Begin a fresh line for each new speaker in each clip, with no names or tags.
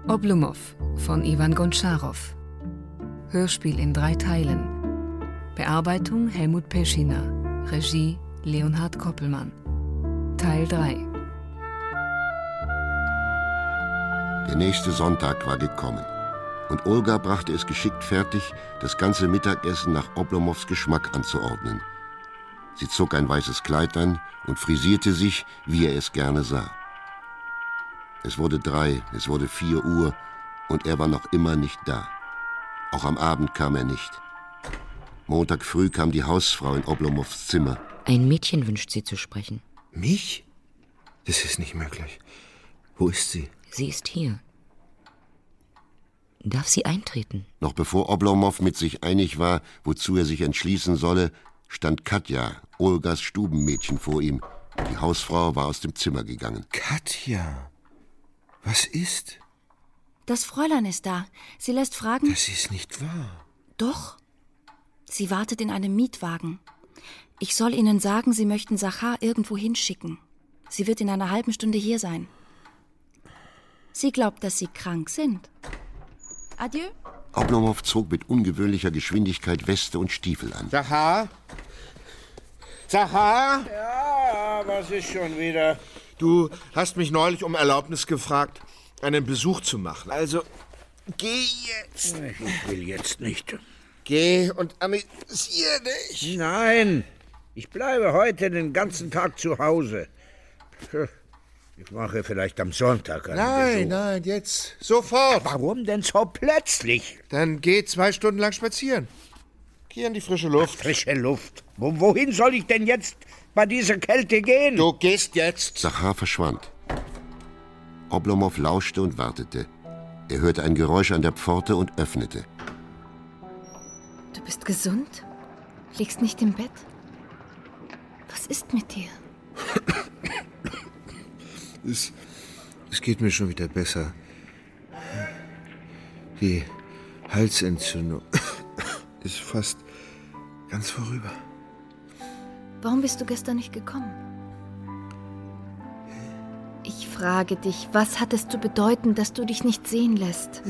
Oblomov von Iwan Gontscharow. Hörspiel in 3 Teilen. Bearbeitung Helmut Peschiner. Regie Leonhard Koppelmann. Teil 3.
Der nächste Sonntag war gekommen. Und Olga brachte es geschickt fertig, das ganze Mittagessen nach Oblomows Geschmack anzuordnen. Sie zog ein weißes Kleid an und frisierte sich, wie er es gerne sah. Es wurde 3, es wurde 4 Uhr und er war noch immer nicht da. Auch am Abend kam er nicht. Montag früh kam die Hausfrau in Oblomows Zimmer.
Ein Mädchen wünscht Sie zu sprechen.
Mich? Das ist nicht möglich. Wo ist sie?
Sie ist hier. Darf sie eintreten?
Noch bevor Oblomow mit sich einig war, wozu er sich entschließen solle, stand Katja, Olgas Stubenmädchen, vor ihm. Die Hausfrau war aus dem Zimmer gegangen.
Katja, was ist?
Das Fräulein ist da. Sie lässt fragen...
Das ist nicht wahr.
Doch. Sie wartet in einem Mietwagen. Ich soll Ihnen sagen, Sie möchten Sachar irgendwo hinschicken. Sie wird in einer halben Stunde hier sein. Sie glaubt, dass Sie krank sind. Adieu.
Oblomow zog mit ungewöhnlicher Geschwindigkeit Weste und Stiefel an.
Sachar? Sachar? Ja, was ist schon wieder?
Du hast mich neulich um Erlaubnis gefragt, einen Besuch zu machen. Also, geh jetzt.
Ich will jetzt nicht.
Geh und amüsier dich.
Nein, ich bleibe heute den ganzen Tag zu Hause. Ich mache vielleicht am Sonntag einen Besuch.
Nein, jetzt. Sofort.
Warum denn so plötzlich?
Dann geh 2 Stunden lang spazieren. Geh in die frische Luft.
Frische Luft? Wohin soll ich denn jetzt bei dieser Kälte gehen?
Du gehst jetzt.
Sachar verschwand. Oblomow lauschte und wartete. Er hörte ein Geräusch an der Pforte und öffnete.
Du bist gesund? Liegst nicht im Bett? Was ist mit dir?
Es geht mir schon wieder besser. Die Halsentzündung ist fast ganz vorüber.
Warum bist du gestern nicht gekommen? Ich frage dich, was hat es zu bedeuten, dass du dich nicht sehen lässt?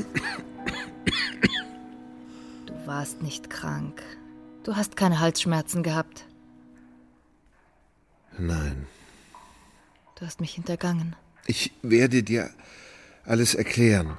Du warst nicht krank. Du hast keine Halsschmerzen gehabt.
Nein.
Du hast mich hintergangen.
Ich werde dir alles erklären.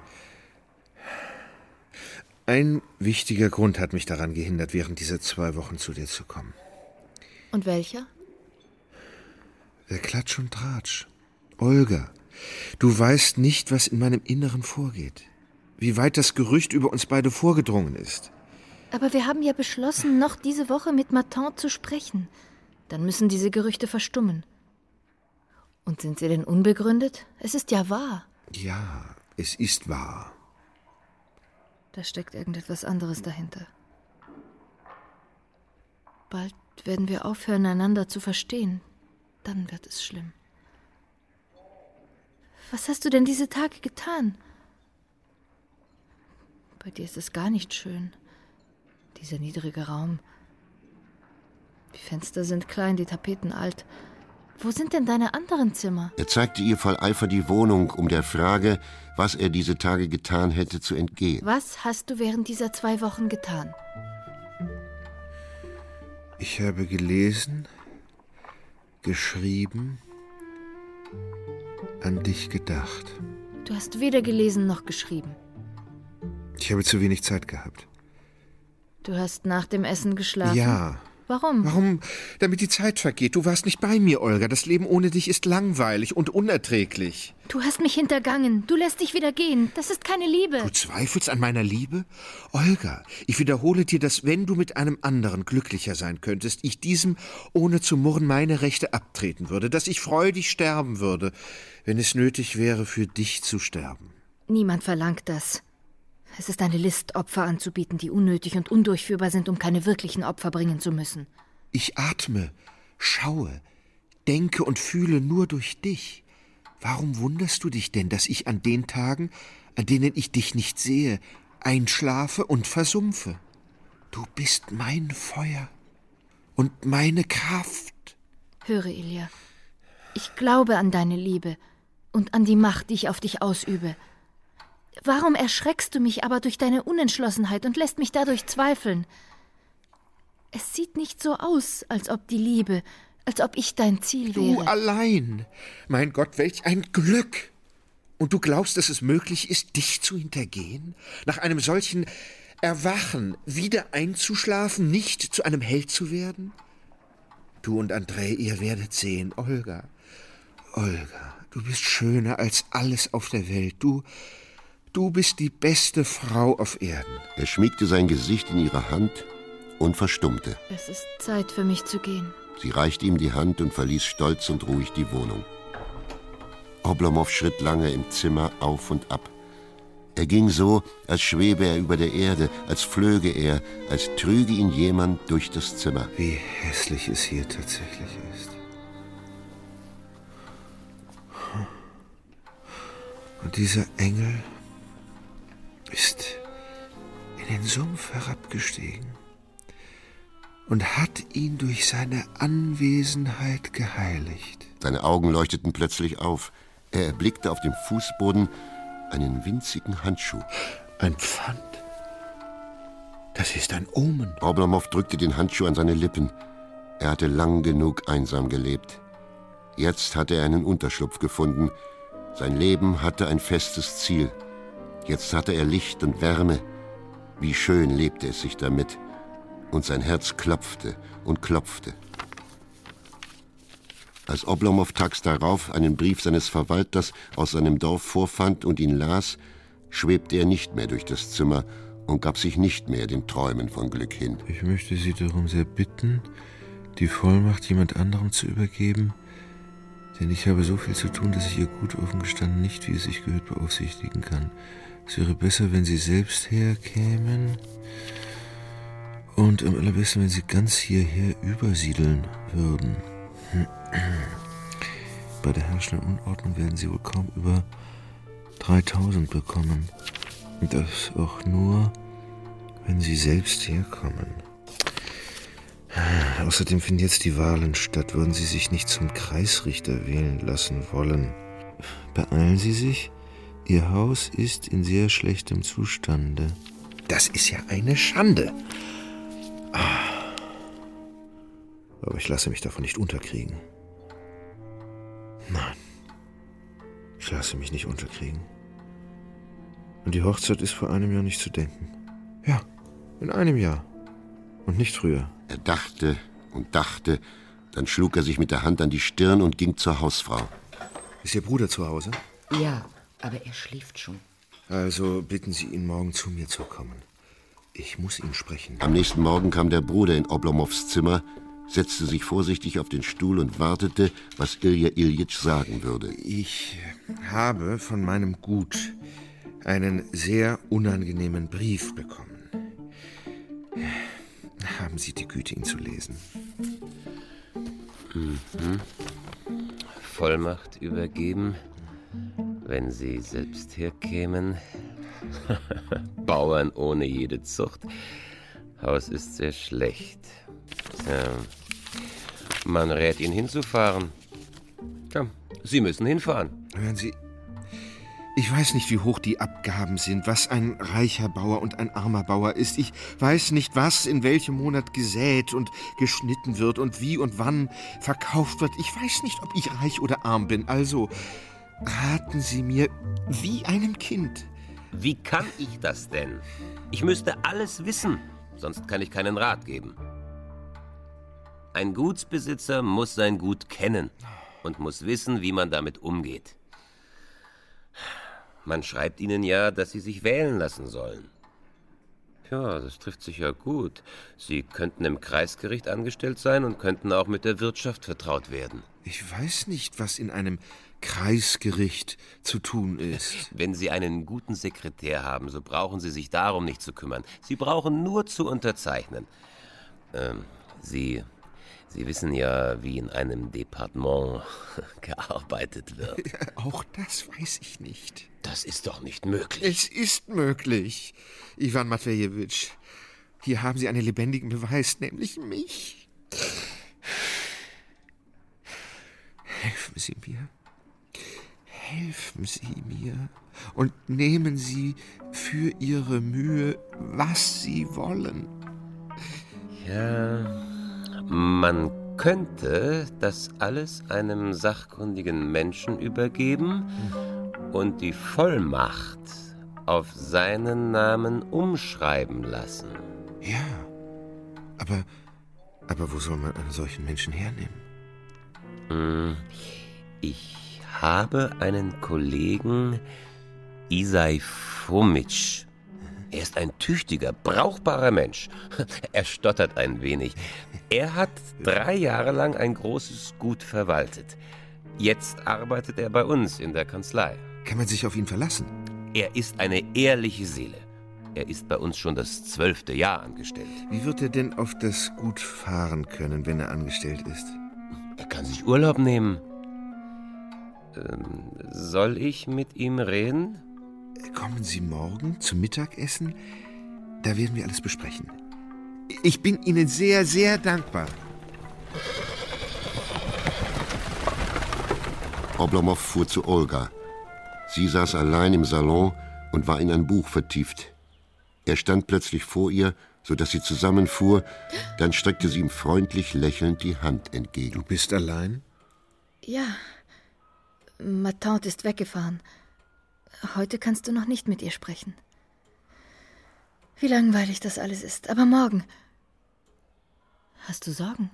Ein wichtiger Grund hat mich daran gehindert, während dieser 2 Wochen zu dir zu kommen.
Und welcher?
Der Klatsch und Tratsch. Olga, du weißt nicht, was in meinem Inneren vorgeht. Wie weit das Gerücht über uns beide vorgedrungen ist.
Aber wir haben ja beschlossen, noch diese Woche mit Martin zu sprechen. Dann müssen diese Gerüchte verstummen. Und sind sie denn unbegründet? Es ist ja wahr.
Ja, es ist wahr.
Da steckt irgendetwas anderes dahinter. Bald werden wir aufhören, einander zu verstehen. Dann wird es schlimm. Was hast du denn diese Tage getan? Bei dir ist es gar nicht schön. Dieser niedrige Raum. Die Fenster sind klein, die Tapeten alt. Wo sind denn deine anderen Zimmer?
Er zeigte ihr voll Eifer die Wohnung, um der Frage, was er diese Tage getan hätte, zu entgehen.
Was hast du während dieser 2 Wochen getan?
Ich habe gelesen, geschrieben, an dich gedacht.
Du hast weder gelesen noch geschrieben.
Ich habe zu wenig Zeit gehabt.
Du hast nach dem Essen geschlafen?
Ja.
Warum?
Warum? Damit die Zeit vergeht. Du warst nicht bei mir, Olga. Das Leben ohne dich ist langweilig und unerträglich.
Du hast mich hintergangen. Du lässt dich wieder gehen. Das ist keine Liebe.
Du zweifelst an meiner Liebe? Olga, ich wiederhole dir, dass wenn du mit einem anderen glücklicher sein könntest, ich diesem ohne zu murren meine Rechte abtreten würde, dass ich freudig sterben würde, wenn es nötig wäre, für dich zu sterben.
Niemand verlangt das. Es ist eine List, Opfer anzubieten, die unnötig und undurchführbar sind, um keine wirklichen Opfer bringen zu müssen.
Ich atme, schaue, denke und fühle nur durch dich. Warum wunderst du dich denn, dass ich an den Tagen, an denen ich dich nicht sehe, einschlafe und versumpfe? Du bist mein Feuer und meine Kraft.
Höre, Ilja, ich glaube an deine Liebe und an die Macht, die ich auf dich ausübe.
Warum erschreckst du mich aber durch deine Unentschlossenheit und lässt mich dadurch zweifeln? Es sieht nicht so aus, als ob die Liebe, als ob ich dein Ziel wäre.
Du allein! Mein Gott, welch ein Glück! Und du glaubst, dass es möglich ist, dich zu hintergehen? Nach einem solchen Erwachen wieder einzuschlafen, nicht zu einem Held zu werden? Du und André, ihr werdet sehen, Olga, du bist schöner als alles auf der Welt. Du bist die beste Frau auf Erden.
Er schmiegte sein Gesicht in ihre Hand und verstummte.
Es ist Zeit für mich zu gehen.
Sie reichte ihm die Hand und verließ stolz und ruhig die Wohnung. Oblomow schritt lange im Zimmer auf und ab. Er ging so, als schwebe er über der Erde, als flöge er, als trüge ihn jemand durch das Zimmer.
Wie hässlich es hier tatsächlich ist. Und dieser Engel ist in den Sumpf herabgestiegen und hat ihn durch seine Anwesenheit geheiligt.
Seine Augen leuchteten plötzlich auf. Er erblickte auf dem Fußboden einen winzigen Handschuh.
Ein Pfand. Das ist ein Omen.
Oblomow drückte den Handschuh an seine Lippen. Er hatte lang genug einsam gelebt. Jetzt hatte er einen Unterschlupf gefunden. Sein Leben hatte ein festes Ziel. Jetzt hatte er Licht und Wärme. Wie schön lebte es sich damit. Und sein Herz klopfte und klopfte. Als Oblomow tags darauf einen Brief seines Verwalters aus seinem Dorf vorfand und ihn las, schwebte er nicht mehr durch das Zimmer und gab sich nicht mehr den Träumen von Glück hin.
Ich möchte Sie darum sehr bitten, die Vollmacht jemand anderem zu übergeben, denn ich habe so viel zu tun, dass ich Ihr Gut offen gestanden nicht, wie es sich gehört, beaufsichtigen kann. Es wäre besser, wenn Sie selbst herkämen und am allerbesten, wenn Sie ganz hierher übersiedeln würden. Bei der herrschenden Unordnung werden Sie wohl kaum über 3000 bekommen. Und das auch nur, wenn Sie selbst herkommen. Außerdem finden jetzt die Wahlen statt. Würden Sie sich nicht zum Kreisrichter wählen lassen wollen? Beeilen Sie sich. Ihr Haus ist in sehr schlechtem Zustande. Das ist ja eine Schande. Aber ich lasse mich davon nicht unterkriegen. Nein, ich lasse mich nicht unterkriegen. Und die Hochzeit ist vor einem Jahr nicht zu denken. Ja, in einem Jahr. Und nicht früher.
Er dachte und dachte, dann schlug er sich mit der Hand an die Stirn und ging zur Hausfrau.
Ist Ihr Bruder zu Hause?
Ja, aber er schläft schon.
Also bitten Sie ihn, morgen zu mir zu kommen. Ich muss ihn sprechen.
Am nächsten Morgen kam der Bruder in Oblomows Zimmer, setzte sich vorsichtig auf den Stuhl und wartete, was Ilja Iljitsch sagen würde.
Ich habe von meinem Gut einen sehr unangenehmen Brief bekommen. Haben Sie die Güte, ihn zu lesen?
Vollmacht übergeben, wenn Sie selbst herkämen. Bauern ohne jede Zucht. Haus ist sehr schlecht. Man rät Ihnen hinzufahren. Komm, Sie müssen hinfahren.
Hören Sie, ich weiß nicht, wie hoch die Abgaben sind, was ein reicher Bauer und ein armer Bauer ist. Ich weiß nicht, was in welchem Monat gesät und geschnitten wird und wie und wann verkauft wird. Ich weiß nicht, ob ich reich oder arm bin. Also raten Sie mir wie einem Kind.
Wie kann ich das denn? Ich müsste alles wissen, sonst kann ich keinen Rat geben. Ein Gutsbesitzer muss sein Gut kennen und muss wissen, wie man damit umgeht. Man schreibt ihnen ja, dass sie sich wählen lassen sollen. Ja, das trifft sich ja gut. Sie könnten im Kreisgericht angestellt sein und könnten auch mit der Wirtschaft vertraut werden.
Ich weiß nicht, was in einem Kreisgericht zu tun ist.
Wenn Sie einen guten Sekretär haben, so brauchen Sie sich darum nicht zu kümmern. Sie brauchen nur zu unterzeichnen. Sie wissen ja, wie in einem Departement gearbeitet wird.
Auch das weiß ich nicht.
Das ist doch nicht möglich.
Es ist möglich. Iwan Matwejewitsch, hier haben Sie einen lebendigen Beweis, nämlich mich. Helfen Sie mir. helfen Sie mir und nehmen Sie für Ihre Mühe, was Sie wollen.
Ja, man könnte das alles einem sachkundigen Menschen übergeben und die Vollmacht auf seinen Namen umschreiben lassen.
Ja, aber wo soll man einen solchen Menschen hernehmen?
Ich habe einen Kollegen, Isai Fomitsch. Er ist ein tüchtiger, brauchbarer Mensch. Er stottert ein wenig. Er hat 3 Jahre lang ein großes Gut verwaltet. Jetzt arbeitet er bei uns in der Kanzlei.
Kann man sich auf ihn verlassen?
Er ist eine ehrliche Seele. Er ist bei uns schon das 12. Jahr angestellt.
Wie wird er denn auf das Gut fahren können, wenn er angestellt ist?
Er kann sich Urlaub nehmen. Soll ich mit ihm reden?
Kommen Sie morgen zum Mittagessen? Da werden wir alles besprechen. Ich bin Ihnen sehr, sehr dankbar.
Oblomow fuhr zu Olga. Sie saß allein im Salon und war in ein Buch vertieft. Er stand plötzlich vor ihr, sodass sie zusammenfuhr. Dann streckte sie ihm freundlich lächelnd die Hand entgegen.
Du bist allein?
Ja. Ma Tante ist weggefahren. Heute kannst du noch nicht mit ihr sprechen. Wie langweilig das alles ist. Aber morgen. Hast du Sorgen?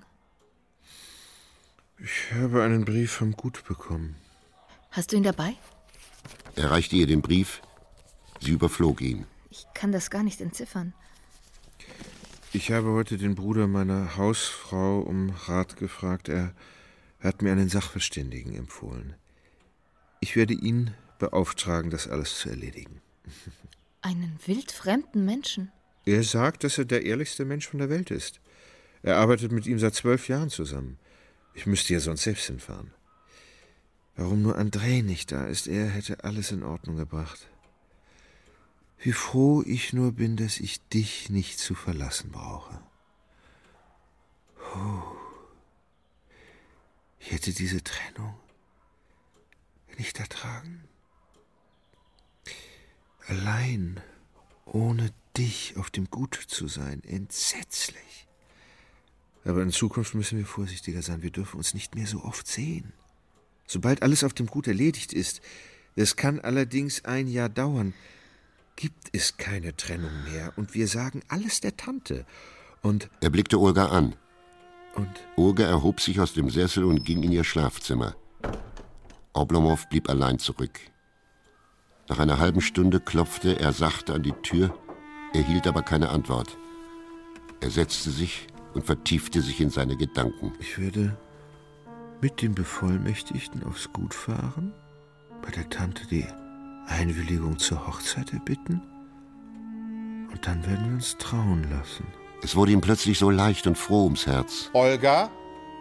Ich habe einen Brief vom Gut bekommen.
Hast du ihn dabei?
Er reichte ihr den Brief. Sie überflog ihn.
Ich kann das gar nicht entziffern.
Ich habe heute den Bruder meiner Hausfrau um Rat gefragt. Er hat mir einen Sachverständigen empfohlen. Ich werde ihn beauftragen, das alles zu erledigen.
Einen wildfremden Menschen?
Er sagt, dass er der ehrlichste Mensch von der Welt ist. Er arbeitet mit ihm seit 12 Jahren zusammen. Ich müsste ja sonst selbst hinfahren. Warum nur André nicht da ist? Er hätte alles in Ordnung gebracht. Wie froh ich nur bin, dass ich dich nicht zu verlassen brauche. Ich hätte diese Trennung nicht ertragen. Allein, ohne dich auf dem Gut zu sein, entsetzlich. Aber in Zukunft müssen wir vorsichtiger sein. Wir dürfen uns nicht mehr so oft sehen. Sobald alles auf dem Gut erledigt ist, es kann allerdings 1 Jahr dauern, gibt es keine Trennung mehr. Und wir sagen alles der Tante. Und
er blickte Olga an.
Und?
Olga erhob sich aus dem Sessel und ging in ihr Schlafzimmer. Oblomow blieb allein zurück. Nach einer halben Stunde klopfte er sachte an die Tür, erhielt aber keine Antwort. Er setzte sich und vertiefte sich in seine Gedanken.
Ich werde mit dem Bevollmächtigten aufs Gut fahren, bei der Tante die Einwilligung zur Hochzeit erbitten und dann werden wir uns trauen lassen.
Es wurde ihm plötzlich so leicht und froh ums Herz.
Olga?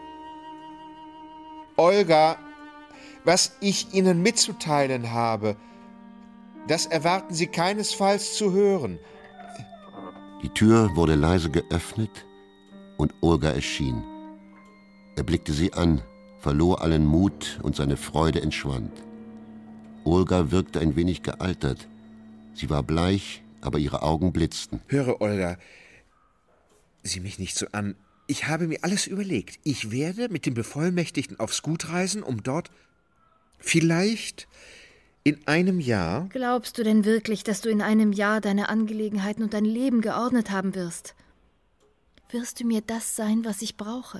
Olga, was ich Ihnen mitzuteilen habe, das erwarten Sie keinesfalls zu hören.
Die Tür wurde leise geöffnet und Olga erschien. Er blickte sie an, verlor allen Mut und seine Freude entschwand. Olga wirkte ein wenig gealtert. Sie war bleich, aber ihre Augen blitzten.
Höre, Olga, sieh mich nicht so an. Ich habe mir alles überlegt. Ich werde mit dem Bevollmächtigten aufs Gut reisen, um dort vielleicht in einem Jahr...
Glaubst du denn wirklich, dass du in einem Jahr deine Angelegenheiten und dein Leben geordnet haben wirst? Wirst du mir das sein, was ich brauche?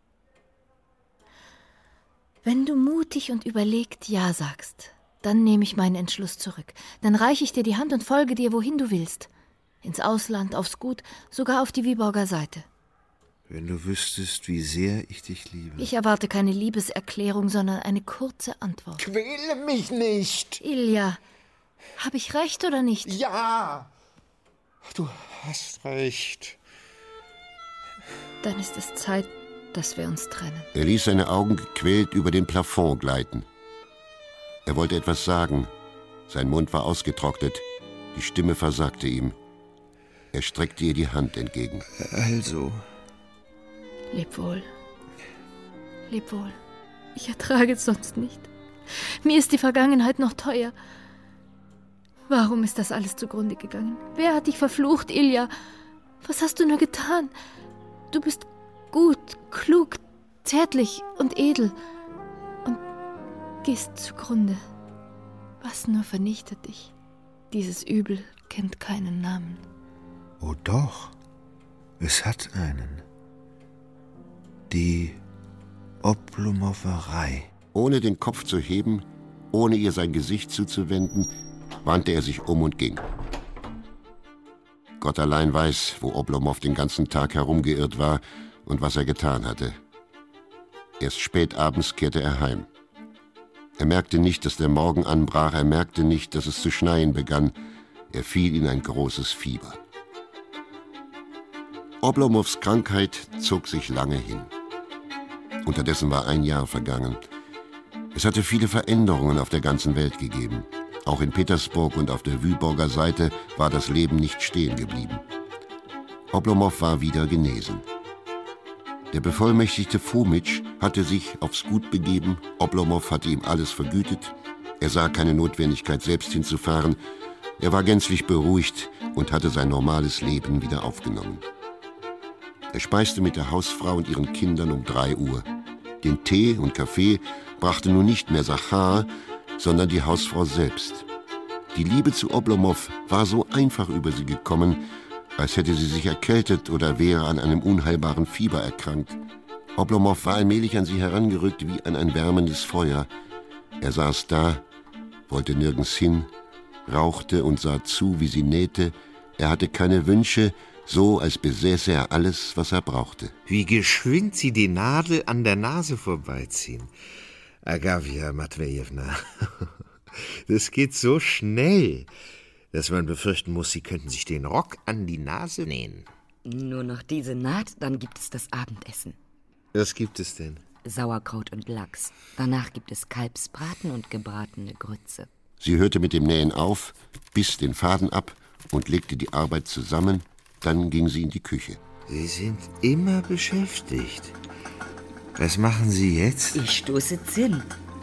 Wenn du mutig und überlegt Ja sagst, dann nehme ich meinen Entschluss zurück. Dann reiche ich dir die Hand und folge dir, wohin du willst. Ins Ausland, aufs Gut, sogar auf die Viborger Seite.
Wenn du wüsstest, wie sehr ich dich liebe.
Ich erwarte keine Liebeserklärung, sondern eine kurze Antwort.
Quäle mich nicht!
Ilja, habe ich recht oder nicht?
Ja! Du hast recht.
Dann ist es Zeit, dass wir uns trennen.
Er ließ seine Augen gequält über den Plafond gleiten. Er wollte etwas sagen. Sein Mund war ausgetrocknet. Die Stimme versagte ihm. Er streckte ihr die Hand entgegen.
Also...
Leb wohl. Leb wohl. Ich ertrage es sonst nicht. Mir ist die Vergangenheit noch teuer. Warum ist das alles zugrunde gegangen? Wer hat dich verflucht, Ilja? Was hast du nur getan? Du bist gut, klug, zärtlich und edel und gehst zugrunde. Was nur vernichtet dich? Dieses Übel kennt keinen Namen.
Oh doch, es hat einen. Die Oblomowerei.
Ohne den Kopf zu heben, ohne ihr sein Gesicht zuzuwenden, wandte er sich um und ging. Gott allein weiß, wo Oblomow den ganzen Tag herumgeirrt war und was er getan hatte. Erst spät abends kehrte er heim. Er merkte nicht, dass der Morgen anbrach, er merkte nicht, dass es zu schneien begann. Er fiel in ein großes Fieber. Oblomows Krankheit zog sich lange hin. Unterdessen war ein Jahr vergangen. Es hatte viele Veränderungen auf der ganzen Welt gegeben. Auch in Petersburg und auf der Wyborger Seite war das Leben nicht stehen geblieben. Oblomow war wieder genesen. Der bevollmächtigte Fomitsch hatte sich aufs Gut begeben, Oblomow hatte ihm alles vergütet, er sah keine Notwendigkeit, selbst hinzufahren, er war gänzlich beruhigt und hatte sein normales Leben wieder aufgenommen. Er speiste mit der Hausfrau und ihren Kindern um 3 Uhr. Den Tee und Kaffee brachte nun nicht mehr Sachar, sondern die Hausfrau selbst. Die Liebe zu Oblomow war so einfach über sie gekommen, als hätte sie sich erkältet oder wäre an einem unheilbaren Fieber erkrankt. Oblomow war allmählich an sie herangerückt wie an ein wärmendes Feuer. Er saß da, wollte nirgends hin, rauchte und sah zu, wie sie nähte. Er hatte keine Wünsche, so als besäße er alles, was er brauchte.
Wie geschwind Sie die Nadel an der Nase vorbeiziehen. Agafja Matwejewna, das geht so schnell, dass man befürchten muss, Sie könnten sich den Rock an die Nase nähen.
Nur noch diese Naht, dann gibt es das Abendessen.
Was gibt es denn?
Sauerkraut und Lachs. Danach gibt es Kalbsbraten und gebratene Grütze.
Sie hörte mit dem Nähen auf, biss den Faden ab und legte die Arbeit zusammen. Dann ging sie in die Küche.
Sie sind immer beschäftigt. Was machen Sie jetzt?
Ich stoße Zimt.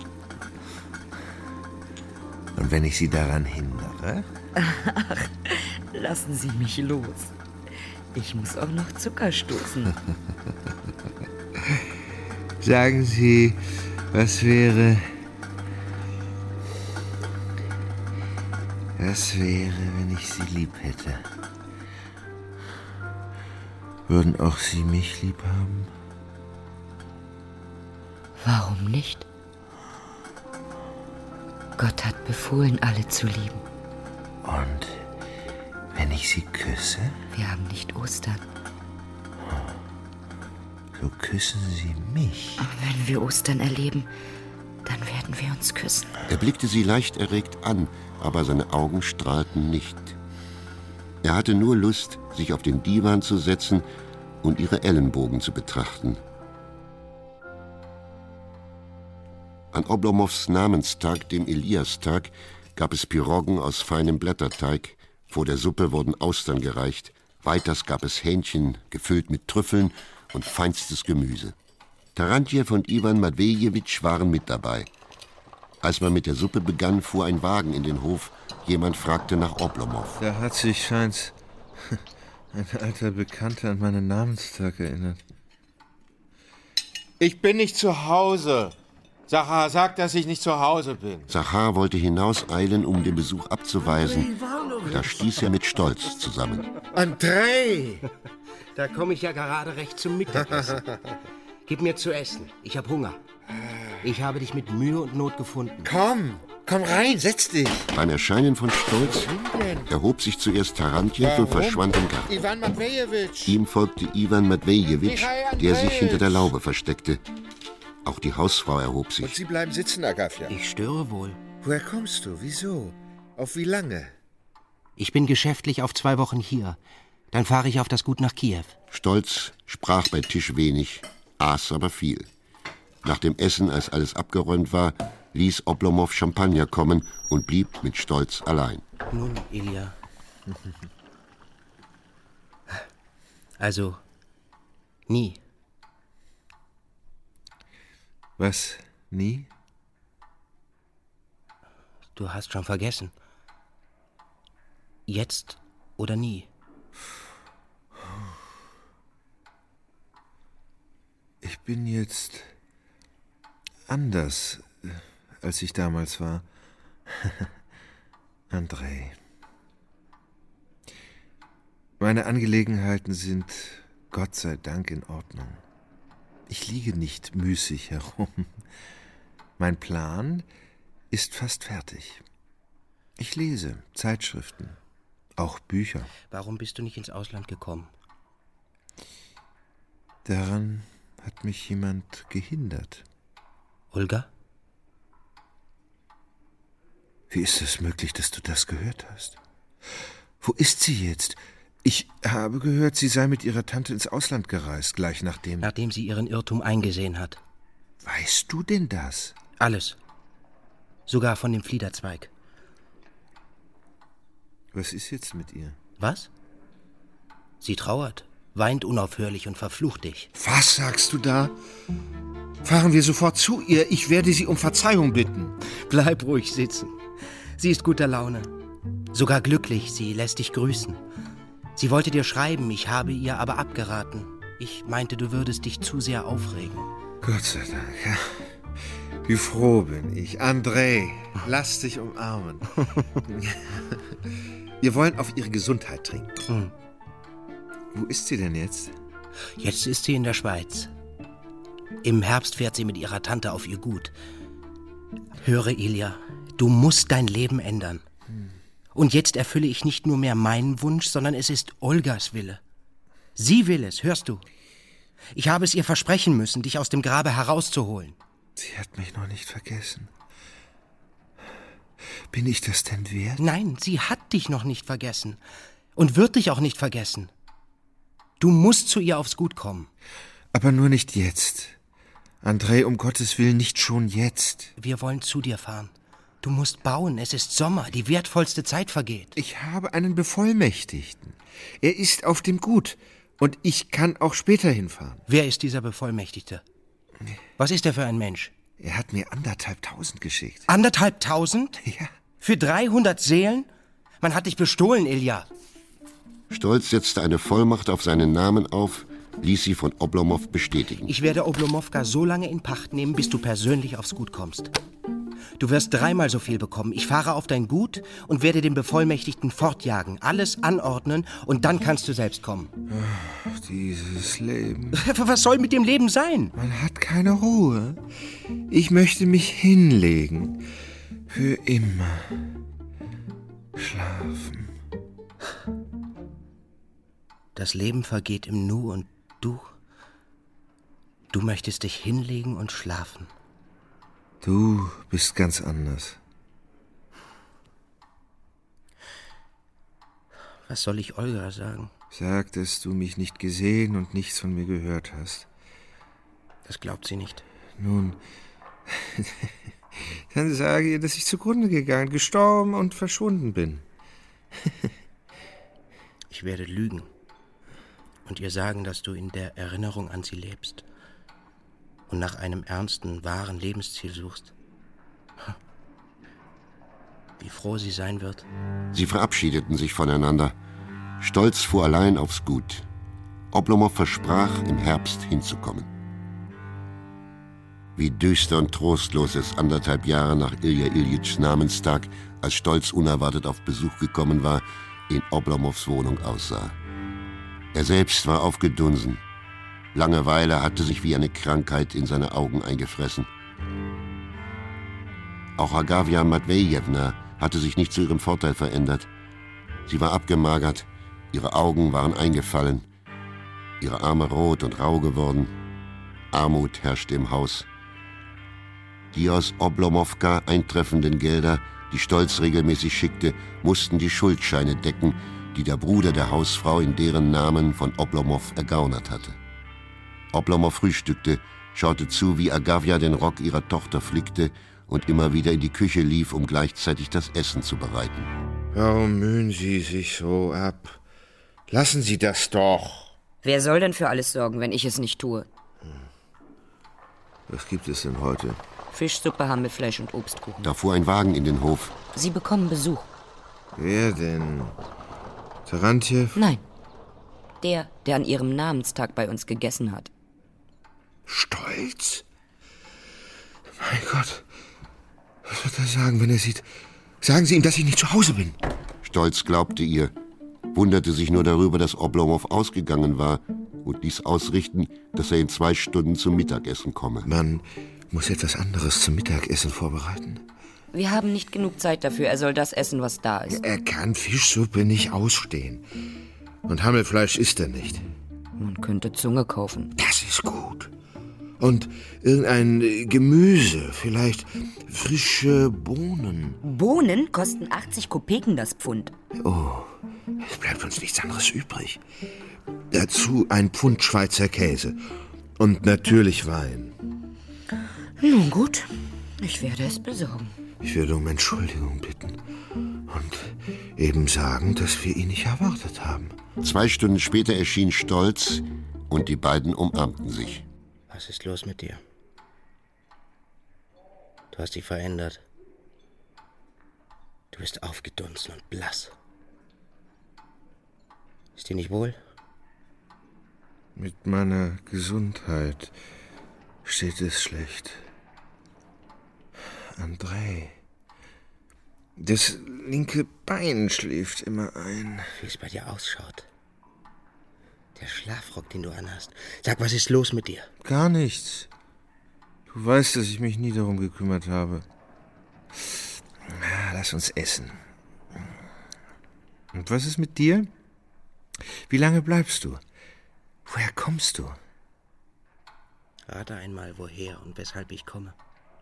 Und wenn ich Sie daran hindere?
Ach, lassen Sie mich los. Ich muss auch noch Zucker stoßen.
Sagen Sie, was wäre, wenn ich Sie lieb hätte? Würden auch Sie mich lieb haben?
Warum nicht? Gott hat befohlen, alle zu lieben.
Und wenn ich Sie küsse?
Wir haben nicht Ostern.
So küssen Sie mich.
Wenn wir Ostern erleben, dann werden wir uns küssen.
Er blickte sie leicht erregt an, aber seine Augen strahlten nicht. Er hatte nur Lust, sich auf den Diwan zu setzen und ihre Ellenbogen zu betrachten. An Oblomows Namenstag, dem Eliastag, gab es Piroggen aus feinem Blätterteig. Vor der Suppe wurden Austern gereicht. Weiters gab es Hähnchen, gefüllt mit Trüffeln und feinstes Gemüse. Tarantjew und Iwan Matwejewitsch waren mit dabei. Als man mit der Suppe begann, fuhr ein Wagen in den Hof. Jemand fragte nach Oblomow.
Da hat sich, scheint's, ein alter Bekannter an meinen Namenstag erinnert. Ich bin nicht zu Hause. Sachar, sag, dass ich nicht zu Hause bin.
Sachar wollte hinauseilen, um den Besuch abzuweisen. Da stieß er mit Stolz zusammen.
Andrei!
Da komme ich ja gerade recht zum Mittagessen. Gib mir zu essen. Ich habe Hunger. Ich habe dich mit Mühe und Not gefunden.
Komm rein, setz dich.
Beim Erscheinen von Stolz erhob sich zuerst Tarantjew und verschwand im Garten.
Iwan Matwejewitsch.
Ihm folgte Iwan Matwejewitsch, der sich hinter der Laube versteckte. Auch die Hausfrau erhob
Und
sich.
Sie bleiben sitzen, Agafja.
Ich störe wohl.
Woher kommst du? Wieso? Auf wie lange?
Ich bin geschäftlich auf 2 Wochen hier. Dann fahre ich auf das Gut nach Kiew.
Stolz sprach bei Tisch wenig, aß aber viel. Nach dem Essen, als alles abgeräumt war, ließ Oblomow Champagner kommen und blieb mit Stolz allein.
Nun, Ilja. Also, nie.
Was? Nie?
Du hast schon vergessen. Jetzt oder nie.
Ich bin jetzt anders, als ich damals war. Andrei. Meine Angelegenheiten sind Gott sei Dank in Ordnung. Ich liege nicht müßig herum. Mein Plan ist fast fertig. Ich lese Zeitschriften, auch Bücher.
Warum bist du nicht ins Ausland gekommen?
Daran hat mich jemand gehindert.
Olga?
Wie ist es möglich, dass du das gehört hast? Wo ist sie jetzt? Ich habe gehört, sie sei mit ihrer Tante ins Ausland gereist, gleich nachdem...
Nachdem sie ihren Irrtum eingesehen hat.
Weißt du denn das?
Alles. Sogar von dem Fliederzweig.
Was ist jetzt mit ihr?
Was? Sie trauert, weint unaufhörlich und verflucht dich.
Was sagst du da? Fahren wir sofort zu ihr. Ich werde sie um Verzeihung bitten.
Bleib ruhig sitzen. Sie ist guter Laune. Sogar glücklich, sie lässt dich grüßen. Sie wollte dir schreiben, ich habe ihr aber abgeraten. Ich meinte, du würdest dich zu sehr aufregen.
Gott sei Dank, ja. Wie froh bin ich. Andrei, lass dich umarmen. Wir wollen auf ihre Gesundheit trinken. Wo ist sie denn jetzt?
Jetzt ist sie in der Schweiz. Im Herbst fährt sie mit ihrer Tante auf ihr Gut. Höre, Ilja, du musst dein Leben ändern. Und jetzt erfülle ich nicht nur mehr meinen Wunsch, sondern es ist Olgas Wille. Sie will es, hörst du? Ich habe es ihr versprechen müssen, dich aus dem Grabe herauszuholen.
Sie hat mich noch nicht vergessen. Bin ich das denn wert?
Nein, sie hat dich noch nicht vergessen. Und wird dich auch nicht vergessen. Du musst zu ihr aufs Gut kommen.
Aber nur nicht jetzt. Andrei, um Gottes Willen, nicht schon jetzt.
Wir wollen zu dir fahren. Du musst bauen, es ist Sommer, die wertvollste Zeit vergeht.
Ich habe einen Bevollmächtigten. Er ist auf dem Gut und ich kann auch später hinfahren.
Wer ist dieser Bevollmächtigte? Was ist er für ein Mensch?
Er hat mir 1.500 geschickt.
1.500?
Ja.
Für 300 Seelen? Man hat dich bestohlen, Ilja.
Stolz setzte eine Vollmacht auf seinen Namen auf, ließ sie von Oblomow bestätigen.
Ich werde Oblomowka so lange in Pacht nehmen, bis du persönlich aufs Gut kommst. Du wirst 3-mal so viel bekommen. Ich fahre auf dein Gut und werde den Bevollmächtigten fortjagen, alles anordnen und dann kannst du selbst kommen.
Ach, dieses Leben.
Was soll mit dem Leben sein?
Man hat keine Ruhe. Ich möchte mich hinlegen. Für immer. Schlafen.
Das Leben vergeht im Nu und du möchtest dich hinlegen und schlafen.
Du bist ganz anders.
Was soll ich Olga sagen?
Sag, dass du mich nicht gesehen und nichts von mir gehört hast.
Das glaubt sie nicht.
Nun, dann sage ihr, dass ich zugrunde gegangen, gestorben und verschwunden bin.
Ich werde lügen und ihr sagen, dass du in der Erinnerung an sie lebst und nach einem ernsten, wahren Lebensziel suchst. Wie froh sie sein wird.
Sie verabschiedeten sich voneinander. Stolz fuhr allein aufs Gut. Oblomow versprach, im Herbst hinzukommen. Wie düster und trostlos es 1,5 Jahre nach Ilja Iljitschs Namenstag, als Stolz unerwartet auf Besuch gekommen war, in Oblomows Wohnung aussah. Er selbst war aufgedunsen. Langeweile hatte sich wie eine Krankheit in seine Augen eingefressen. Auch Agafja Matwejewna hatte sich nicht zu ihrem Vorteil verändert. Sie war abgemagert, ihre Augen waren eingefallen, ihre Arme rot und rau geworden. Armut herrschte im Haus. Die aus Oblomowka eintreffenden Gelder, die Stolz regelmäßig schickte, mussten die Schuldscheine decken, die der Bruder der Hausfrau in deren Namen von Oblomow ergaunert hatte. Oblomow frühstückte, schaute zu, wie Agafja den Rock ihrer Tochter flickte und immer wieder in die Küche lief, um gleichzeitig das Essen zu bereiten.
Warum mühen Sie sich so ab? Lassen Sie das doch.
Wer soll denn für alles sorgen, wenn ich es nicht tue?
Was gibt es denn heute?
Fischsuppe, Hammelfleisch und Obstkuchen.
Da fuhr ein Wagen in den Hof.
Sie bekommen Besuch.
Wer denn? Tarantjew?
Nein. Der an ihrem Namenstag bei uns gegessen hat.
Stolz? Mein Gott. Was wird er sagen, wenn er sieht? Sagen Sie ihm, dass ich nicht zu Hause bin.
Stolz glaubte ihr, wunderte sich nur darüber, dass Oblomow ausgegangen war und ließ ausrichten, dass er in 2 Stunden zum Mittagessen komme.
Man muss etwas anderes zum Mittagessen vorbereiten.
Wir haben nicht genug Zeit dafür. Er soll das essen, was da ist.
Er kann Fischsuppe nicht ausstehen. Und Hammelfleisch isst er nicht.
Man könnte Zunge kaufen.
Das ist gut. Und irgendein Gemüse, vielleicht frische Bohnen.
Bohnen kosten 80 Kopeken das Pfund.
Oh, es bleibt uns nichts anderes übrig. Dazu ein Pfund Schweizer Käse. Und natürlich Wein.
Nun gut, ich werde es besorgen.
Ich werde um Entschuldigung bitten. Und eben sagen, dass wir ihn nicht erwartet haben.
2 Stunden später erschien Stolz und die beiden umarmten sich.
Was ist los mit dir? Du hast dich verändert. Du bist aufgedunsen und blass. Ist dir nicht wohl?
Mit meiner Gesundheit steht es schlecht. André, das linke Bein schläft immer ein.
Wie es bei dir ausschaut. Der Schlafrock, den du anhast. Sag, was ist los mit dir?
Gar nichts. Du weißt, dass ich mich nie darum gekümmert habe. Lass uns essen. Und was ist mit dir? Wie lange bleibst du? Woher kommst du?
Rate einmal, woher und weshalb ich komme.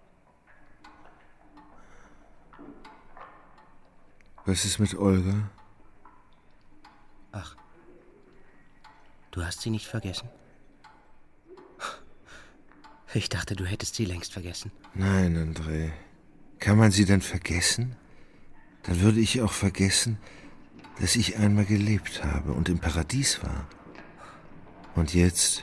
Was ist mit Olga?
Ach, du hast sie nicht vergessen? Ich dachte, du hättest sie längst vergessen.
Nein, André. Kann man sie denn vergessen? Dann würde ich auch vergessen, dass ich einmal gelebt habe und im Paradies war. Und jetzt?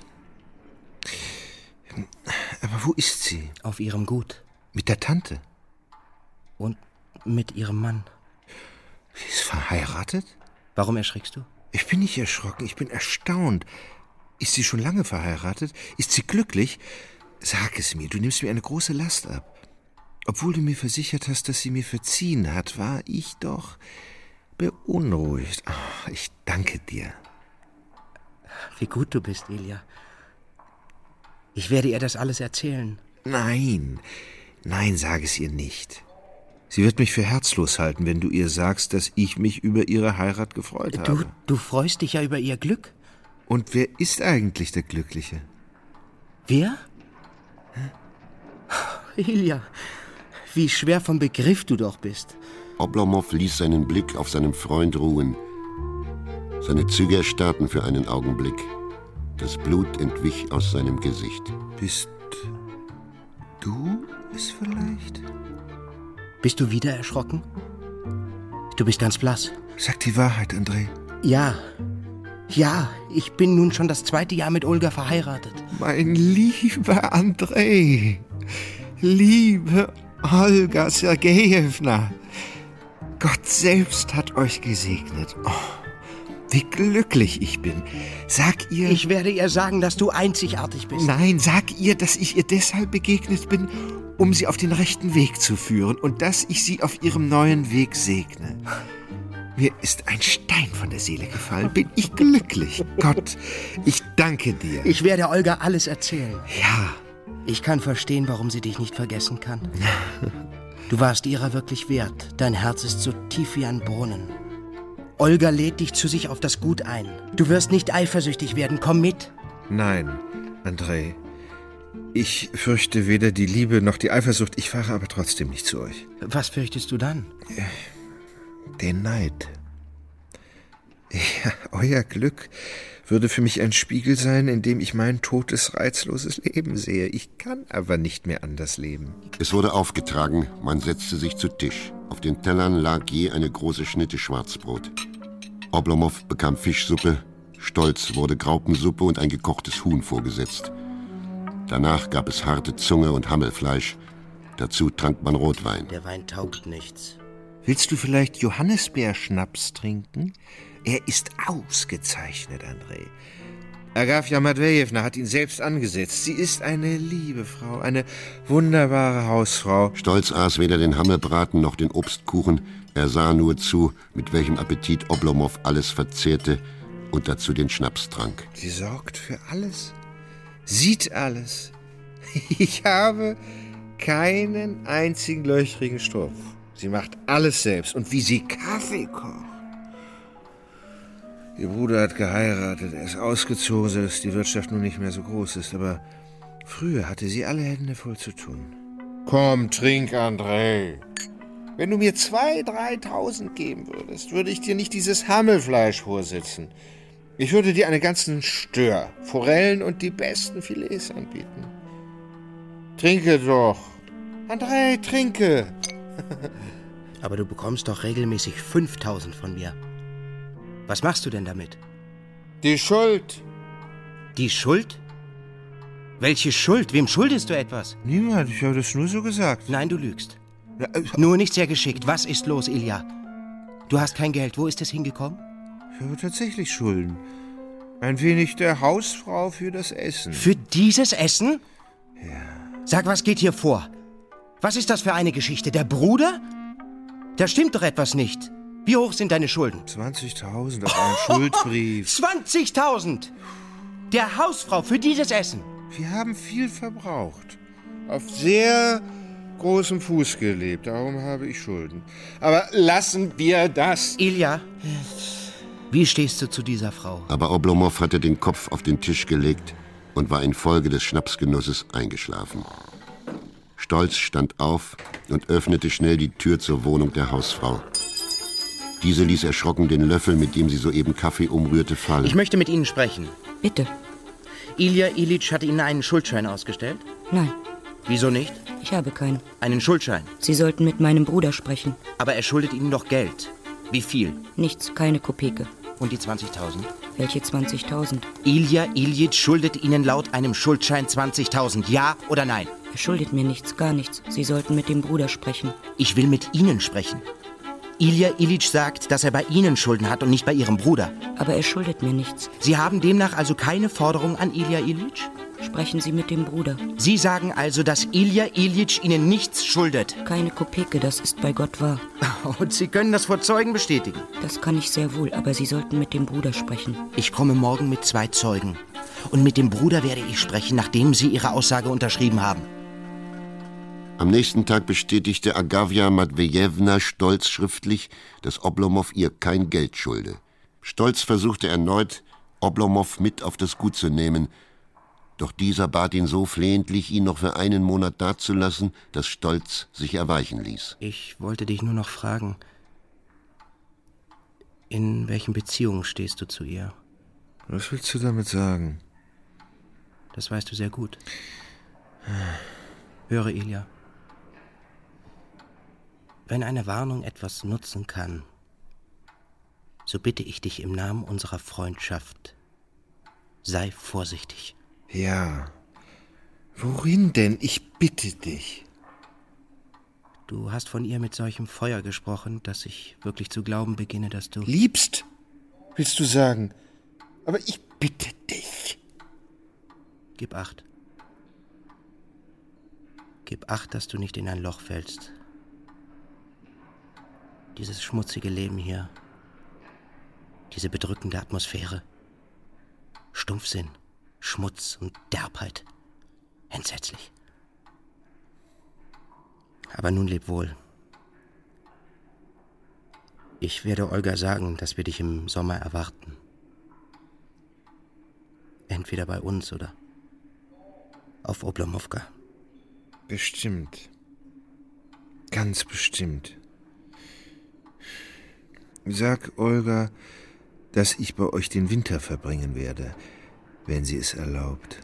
Aber wo ist sie?
Auf ihrem Gut.
Mit der Tante?
Und mit ihrem Mann.
Sie ist verheiratet?
Warum erschrickst du?
Ich bin nicht erschrocken, ich bin erstaunt. Ist sie schon lange verheiratet? Ist sie glücklich? Sag es mir, du nimmst mir eine große Last ab. Obwohl du mir versichert hast, dass sie mir verziehen hat, war ich doch beunruhigt. Oh, ich danke dir.
Wie gut du bist, Ilja. Ich werde ihr das alles erzählen.
Nein, sag es ihr nicht. Sie wird mich für herzlos halten, wenn du ihr sagst, dass ich mich über ihre Heirat gefreut habe.
Du freust dich ja über ihr Glück.
Und wer ist eigentlich der Glückliche?
Wer? Ilja, wie schwer vom Begriff du doch bist.
Oblomow ließ seinen Blick auf seinem Freund ruhen. Seine Züge erstarrten für einen Augenblick. Das Blut entwich aus seinem Gesicht.
Bist du es vielleicht?
Bist du wieder erschrocken? Du bist ganz blass.
Sag die Wahrheit, André.
Ja, ich bin nun schon das 2. Jahr mit Olga verheiratet.
Mein lieber André, liebe Olga Sergejewna, Gott selbst hat euch gesegnet. Oh, wie glücklich ich bin. Sag ihr...
Ich werde ihr sagen, dass du einzigartig bist.
Nein, sag ihr, dass ich ihr deshalb begegnet bin, um sie auf den rechten Weg zu führen und dass ich sie auf ihrem neuen Weg segne. Mir ist ein Stein von der Seele gefallen. Bin ich glücklich. Gott, ich danke dir.
Ich werde Olga alles erzählen.
Ja.
Ich kann verstehen, warum sie dich nicht vergessen kann. Du warst ihrer wirklich wert. Dein Herz ist so tief wie ein Brunnen. Olga lädt dich zu sich auf das Gut ein. Du wirst nicht eifersüchtig werden. Komm mit.
Nein, André. Ich fürchte weder die Liebe noch die Eifersucht. Ich fahre aber trotzdem nicht zu euch.
Was fürchtest du dann?
Den Neid. Ja, euer Glück würde für mich ein Spiegel sein, in dem ich mein totes, reizloses Leben sehe. Ich kann aber nicht mehr anders leben.
Es wurde aufgetragen, man setzte sich zu Tisch. Auf den Tellern lag je eine große Schnitte Schwarzbrot. Oblomow bekam Fischsuppe, Stolz wurde Graupensuppe und ein gekochtes Huhn vorgesetzt. Danach gab es harte Zunge und Hammelfleisch Dazu trank man Rotwein.
Der Wein taugt nichts.
Willst du vielleicht Johannisbeerschnaps trinken? Er ist ausgezeichnet, André. Agafja Matwejewna hat ihn selbst angesetzt. Sie ist eine liebe Frau, eine wunderbare Hausfrau.
Stolz aß weder den Hammelbraten noch den Obstkuchen. Er sah nur zu, mit welchem Appetit Oblomow alles verzehrte und dazu den Schnaps trank.
Sie sorgt für alles, sieht alles. Ich habe keinen einzigen löchrigen Stoff. Sie macht alles selbst. Und wie sie Kaffee kocht. Ihr Bruder hat geheiratet, er ist ausgezogen, sodass die Wirtschaft nun nicht mehr so groß ist. Aber früher hatte sie alle Hände voll zu tun. Komm, trink, André. Wenn du mir 2.000, 3.000 geben würdest, würde ich dir nicht dieses Hammelfleisch vorsitzen. Ich würde dir einen ganzen Stör, Forellen und die besten Filets anbieten. Trinke doch. André, trinke.
Aber du bekommst doch regelmäßig 5.000 von mir. Was machst du denn damit?
Die Schuld.
Die Schuld? Welche Schuld? Wem schuldest du etwas?
Niemand, ich habe das nur so gesagt.
Nein, du lügst. Nur nicht sehr geschickt. Was ist los, Ilja? Du hast kein Geld. Wo ist es hingekommen?
Ich habe tatsächlich Schulden. Ein wenig der Hausfrau für das Essen.
Für dieses Essen?
Ja.
Sag, was geht hier vor? Was ist das für eine Geschichte? Der Bruder? Da stimmt doch etwas nicht. Wie hoch sind deine Schulden?
20.000 auf einen Schuldbrief.
20.000! Der Hausfrau für dieses Essen.
Wir haben viel verbraucht. Auf sehr großem Fuß gelebt. Darum habe ich Schulden. Aber lassen wir das.
Ilja, wie stehst du zu dieser Frau?
Aber Oblomow hatte den Kopf auf den Tisch gelegt und war infolge des Schnapsgenusses eingeschlafen. Stolz stand auf und öffnete schnell die Tür zur Wohnung der Hausfrau. Diese ließ erschrocken den Löffel, mit dem sie soeben Kaffee umrührte, fallen.
Ich möchte mit Ihnen sprechen.
Bitte.
Ilja Ilyitsch hat Ihnen einen Schuldschein ausgestellt?
Nein,
Wieso nicht?
ich habe keinen.
Einen Schuldschein.
Sie sollten mit meinem Bruder sprechen.
Aber er schuldet Ihnen doch Geld. Wie viel?
Nichts, keine Kopeke.
Und die 20.000?
Welche 20.000?
Ilja Ilyitsch schuldet Ihnen laut einem Schuldschein 20.000. Ja oder nein?
Er schuldet mir nichts, gar nichts. Sie sollten mit dem Bruder sprechen.
Ich will mit Ihnen sprechen. Ilja Ilyitsch sagt, dass er bei Ihnen Schulden hat und nicht bei Ihrem Bruder.
Aber er schuldet mir nichts.
Sie haben demnach also keine Forderung an Ilja Ilyitsch?
Sprechen Sie mit dem Bruder.
Sie sagen also, dass Ilja Ilyitsch Ihnen nichts schuldet.
Keine Kopeke, das ist bei Gott wahr.
Und Sie können das vor Zeugen bestätigen.
Das kann ich sehr wohl, aber Sie sollten mit dem Bruder sprechen.
Ich komme morgen mit 2 Zeugen. Und mit dem Bruder werde ich sprechen, nachdem Sie Ihre Aussage unterschrieben haben.
Am nächsten Tag bestätigte Agafja Matwejewna stolz schriftlich, dass Oblomow ihr kein Geld schulde. Stolz versuchte erneut, Oblomow mit auf das Gut zu nehmen, doch dieser bat ihn so flehentlich, ihn noch für einen Monat dazulassen, dass Stolz sich erweichen ließ.
Ich wollte dich nur noch fragen, in welchen Beziehungen stehst du zu ihr?
Was willst du damit sagen?
Das weißt du sehr gut. Höre, Ilja. Wenn eine Warnung etwas nutzen kann, so bitte ich dich im Namen unserer Freundschaft, sei vorsichtig.
Ja. Worin denn? Ich bitte dich.
Du hast von ihr mit solchem Feuer gesprochen, dass ich wirklich zu glauben beginne, dass du...
Liebst, willst du sagen? Aber ich bitte dich.
Gib Acht. Gib Acht, dass du nicht in ein Loch fällst. Dieses schmutzige Leben hier, diese bedrückende Atmosphäre, Stumpfsinn, Schmutz und Derbheit, entsetzlich. Aber nun leb wohl. Ich werde Olga sagen, dass wir dich im Sommer erwarten. Entweder bei uns oder auf Oblomowka.
Bestimmt. Ganz bestimmt. Sag Olga, dass ich bei euch den Winter verbringen werde, wenn sie es erlaubt.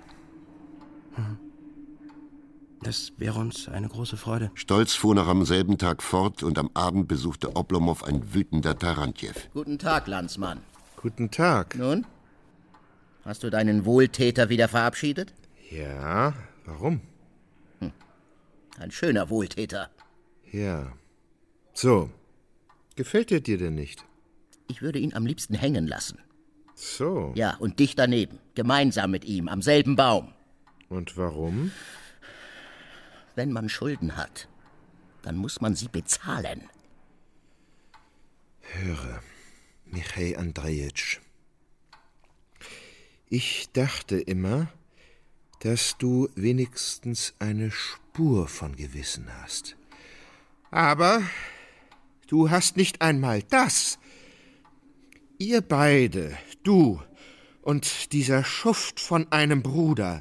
Das wäre uns eine große Freude.
Stolz fuhr noch am selben Tag fort und am Abend besuchte Oblomow ein wütender Tarantjew.
Guten Tag, Landsmann.
Guten Tag.
Nun? Hast du deinen Wohltäter wieder verabschiedet?
Ja, warum?
Ein schöner Wohltäter.
Ja. So. Gefällt er dir denn nicht?
Ich würde ihn am liebsten hängen lassen.
So.
Ja, und dich daneben. Gemeinsam mit ihm, am selben Baum.
Und warum?
Wenn man Schulden hat, dann muss man sie bezahlen.
Höre, Michail Andrejitsch. Ich dachte immer, dass du wenigstens eine Spur von Gewissen hast. Aber du hast nicht einmal das. Ihr beide, du und dieser Schuft von einem Bruder,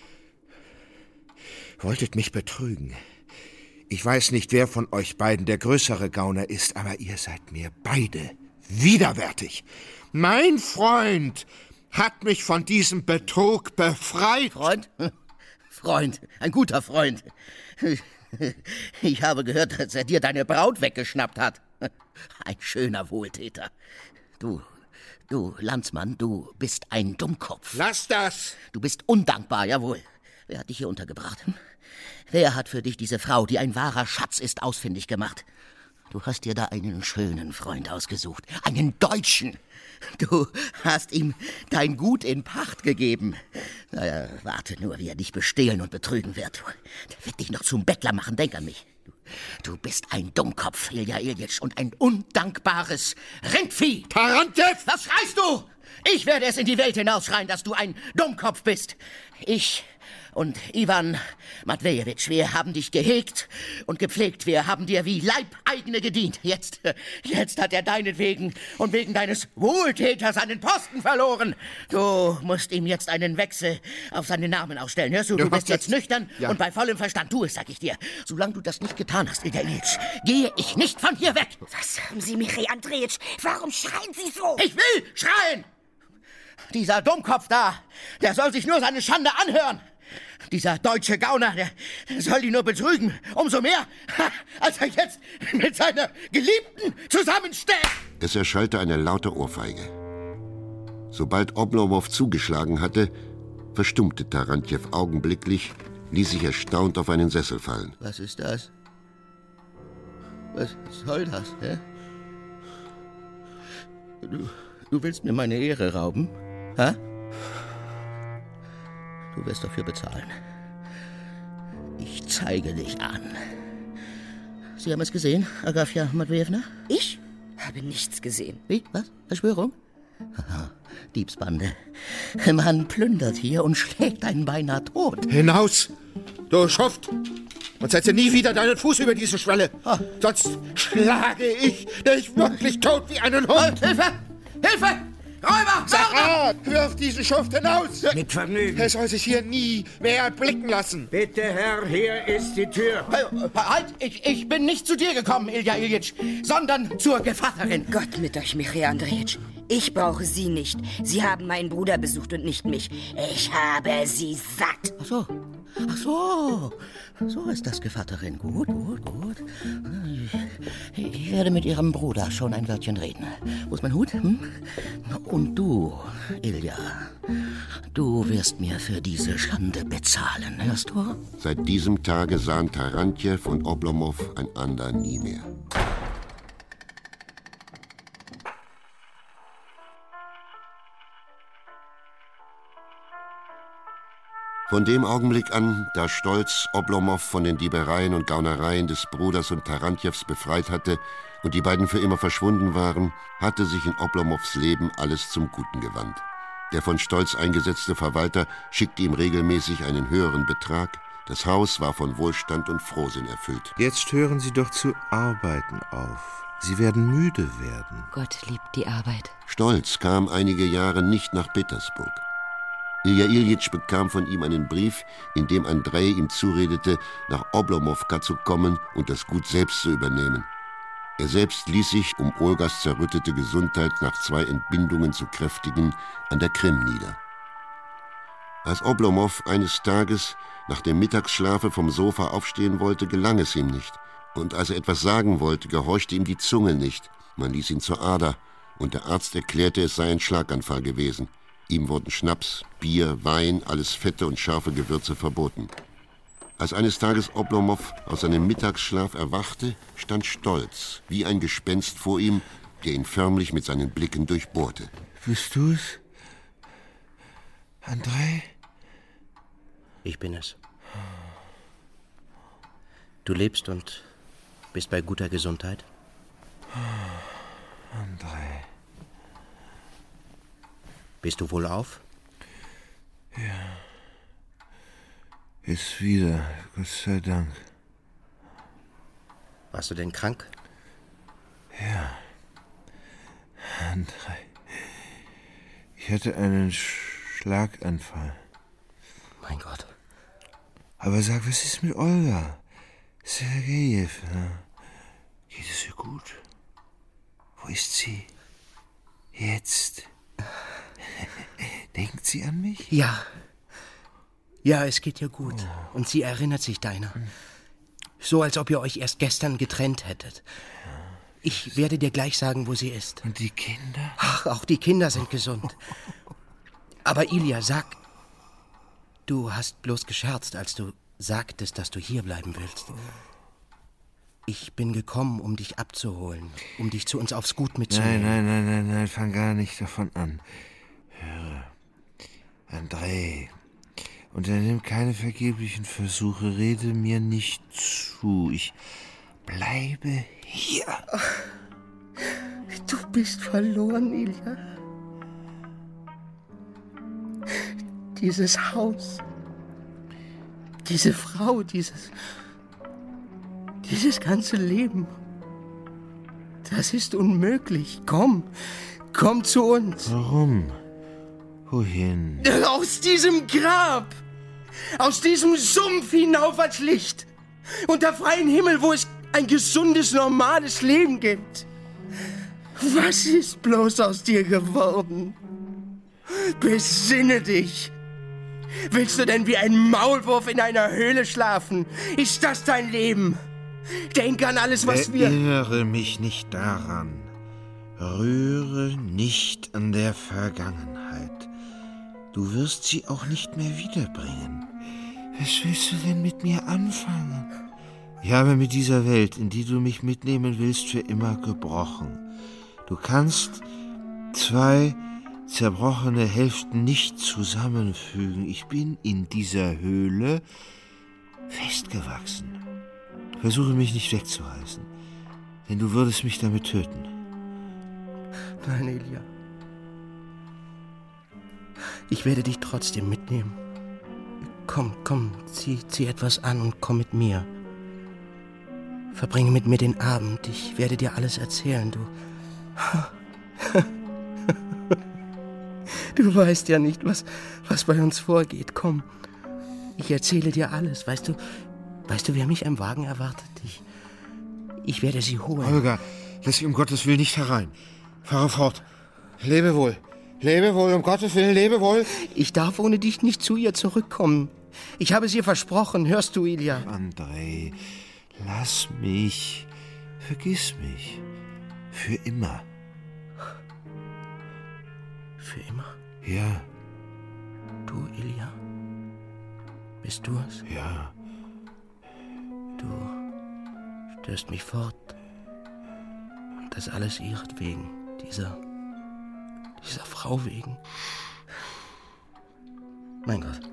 wolltet mich betrügen. Ich weiß nicht, wer von euch beiden der größere Gauner ist, aber ihr seid mir beide widerwärtig. Mein Freund hat mich von diesem Betrug befreit.
Freund? Freund, ein guter Freund. Ich habe gehört, dass er dir deine Braut weggeschnappt hat. Ein schöner Wohltäter. Du, Landsmann, du bist ein Dummkopf.
Lass das!
Du bist undankbar, jawohl. Wer hat dich hier untergebracht? Wer hat für dich diese Frau, die ein wahrer Schatz ist, ausfindig gemacht? Du hast dir da einen schönen Freund ausgesucht. Einen Deutschen. Du hast ihm dein Gut in Pacht gegeben. Naja, warte nur, wie er dich bestehlen und betrügen wird. Der wird dich noch zum Bettler machen, denk an mich. Du bist ein Dummkopf, Ilja Iljitsch, und ein undankbares Rindvieh.
Tarantjew!
Was schreist du? Ich werde es in die Welt hinausschreien, dass du ein Dummkopf bist. Ich und Iwan Matwejewitsch, wir haben dich gehegt und gepflegt. Wir haben dir wie Leibeigene gedient. Jetzt hat er deinetwegen und wegen deines Wohltäters seinen Posten verloren. Du musst ihm jetzt einen Wechsel auf seinen Namen ausstellen. Hörst du, du bist jetzt nüchtern und bei vollem Verstand. Tu es, sag ich dir. Solange du das nicht getan hast, Ilja Iljitsch, gehe ich nicht von hier weg.
Was haben Sie, Michail Andrejitsch? Warum schreien Sie so?
Ich will schreien! Dieser Dummkopf da, der soll sich nur seine Schande anhören. Dieser deutsche Gauner, der soll ihn nur betrügen. Umso mehr, als er jetzt mit seiner Geliebten zusammensteht.
Es erschallte eine laute Ohrfeige. Sobald Oblomow zugeschlagen hatte, verstummte Tarantjew augenblicklich, ließ sich erstaunt auf einen Sessel fallen.
Was ist das? Was soll das, hä? Du willst mir meine Ehre rauben? Hä? Du wirst dafür bezahlen. Ich zeige dich an. Sie haben es gesehen, Agafja Matwejewna?
Ich habe nichts gesehen.
Wie? Was? Verschwörung? Diebsbande. Man plündert hier und schlägt einen beinahe tot.
Hinaus, du Schuft! Und setze nie wieder deinen Fuß über diese Schwelle. Sonst schlage ich dich wirklich tot wie einen Hund.
Hilfe! Hilfe! Räuber!
Zachar, wirf diesen Schuft hinaus!
Mit Vergnügen.
Er soll sich hier nie mehr blicken lassen.
Bitte, Herr, hier ist die Tür.
Halt! Ich bin nicht zu dir gekommen, Ilja Iljitsch, sondern zur Gevatterin.
Gott mit euch, Michail Andrejitsch. Ich brauche Sie nicht. Sie haben meinen Bruder besucht und nicht mich. Ich habe Sie satt.
Ach so. So ist das, Gevatterin. Gut. Ich werde mit Ihrem Bruder schon ein Wörtchen reden. Wo ist mein Hut? Und du, Ilja, du wirst mir für diese Schande bezahlen, hörst du?
Seit diesem Tage sahen Tarantjew und Oblomow einander nie mehr. Von dem Augenblick an, da Stolz Oblomow von den Diebereien und Gaunereien des Bruders und Tarantjews befreit hatte und die beiden für immer verschwunden waren, hatte sich in Oblomows Leben alles zum Guten gewandt. Der von Stolz eingesetzte Verwalter schickte ihm regelmäßig einen höheren Betrag. Das Haus war von Wohlstand und Frohsinn erfüllt.
Jetzt hören Sie doch zu arbeiten auf. Sie werden müde werden.
Gott liebt die Arbeit.
Stolz kam einige Jahre nicht nach Petersburg. Ilja Iljitsch bekam von ihm einen Brief, in dem Andrej ihm zuredete, nach Oblomowka zu kommen und das Gut selbst zu übernehmen. Er selbst ließ sich, um Olgas zerrüttete Gesundheit nach 2 Entbindungen zu kräftigen, an der Krim nieder. Als Oblomow eines Tages nach dem Mittagsschlafe vom Sofa aufstehen wollte, gelang es ihm nicht. Und als er etwas sagen wollte, gehorchte ihm die Zunge nicht. Man ließ ihn zur Ader, und der Arzt erklärte, es sei ein Schlaganfall gewesen. Ihm wurden Schnaps, Bier, Wein, alles fette und scharfe Gewürze verboten. Als eines Tages Oblomow aus seinem Mittagsschlaf erwachte, stand Stolz, wie ein Gespenst vor ihm, der ihn förmlich mit seinen Blicken durchbohrte.
Bist du's? Andrei?
Ich bin es. Du lebst und bist bei guter Gesundheit?
Andrei.
Bist du wohlauf?
Ja. Ist wieder, Gott sei Dank.
Warst du denn krank?
Ja. Andrei. Ich hatte einen Schlaganfall.
Mein Gott.
Aber sag, was ist mit Olga? Sergejew, geht es ihr gut? Wo ist sie? Jetzt? Denkt sie an mich?
Ja. Ja, es geht ihr gut. Oh. Und sie erinnert sich deiner. So, als ob ihr euch erst gestern getrennt hättet. Ich werde dir gleich sagen, wo sie ist.
Und die Kinder?
Ach, auch die Kinder sind gesund. Aber Ilja, sag, du hast bloß gescherzt, als du sagtest, dass du hier bleiben willst. Ich bin gekommen, um dich abzuholen, um dich zu uns aufs Gut mitzunehmen.
Nein, fang gar nicht davon an. Höre, Andrei, unternimm keine vergeblichen Versuche, rede mir nicht zu. Ich bleibe hier.
Du bist verloren, Ilja. Dieses Haus, diese Frau, dieses ganze Leben, das ist unmöglich. Komm zu uns.
Warum? Wohin?
Aus diesem Grab, aus diesem Sumpf hinauf als Licht, unter freiem Himmel, wo es ein gesundes, normales Leben gibt. Was ist bloß aus dir geworden? Besinne dich. Willst du denn wie ein Maulwurf in einer Höhle schlafen? Ist das dein Leben? Denk an alles, was wir...
Erinnere mich nicht daran. Rühre nicht an der Vergangenheit. Du wirst sie auch nicht mehr wiederbringen. Was willst du denn mit mir anfangen? Ich habe mit dieser Welt, in die du mich mitnehmen willst, für immer gebrochen. Du kannst zwei zerbrochene Hälften nicht zusammenfügen. Ich bin in dieser Höhle festgewachsen. Versuche mich nicht wegzureißen, denn du würdest mich damit töten.
Nein, Ilja. Ich werde dich trotzdem mitnehmen. Komm, zieh etwas an und komm mit mir. Verbringe mit mir den Abend. Ich werde dir alles erzählen, du. Du weißt ja nicht, was bei uns vorgeht. Komm, ich erzähle dir alles. Weißt du, wer mich im Wagen erwartet? Ich werde sie holen.
Olga, lass sie um Gottes Willen nicht herein. Fahre fort. Lebe wohl. Lebe wohl, um Gottes Willen, lebe wohl.
Ich darf ohne dich nicht zu ihr zurückkommen. Ich habe es ihr versprochen, hörst du, Ilja?
Andrei, lass mich. Vergiss mich. Für immer.
Für immer?
Ja.
Du, Ilja? Bist du es?
Ja.
Du stößt mich fort. Und das alles ihretwegen. Dieser Frau wegen. Mein Gott.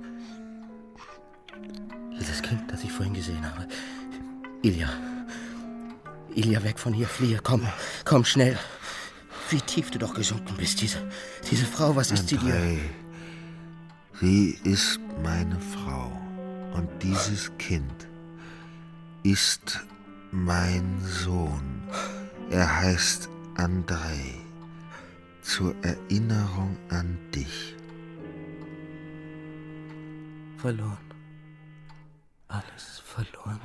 Dieses Kind, das ich vorhin gesehen habe. Ilja, weg von hier, fliehe. Komm schnell. Wie tief du doch gesunken bist, diese Frau, was ist sie dir?
Sie ist meine Frau. Und dieses Kind ist mein Sohn. Er heißt Andrei. Zur Erinnerung an dich.
Verloren. Alles verloren.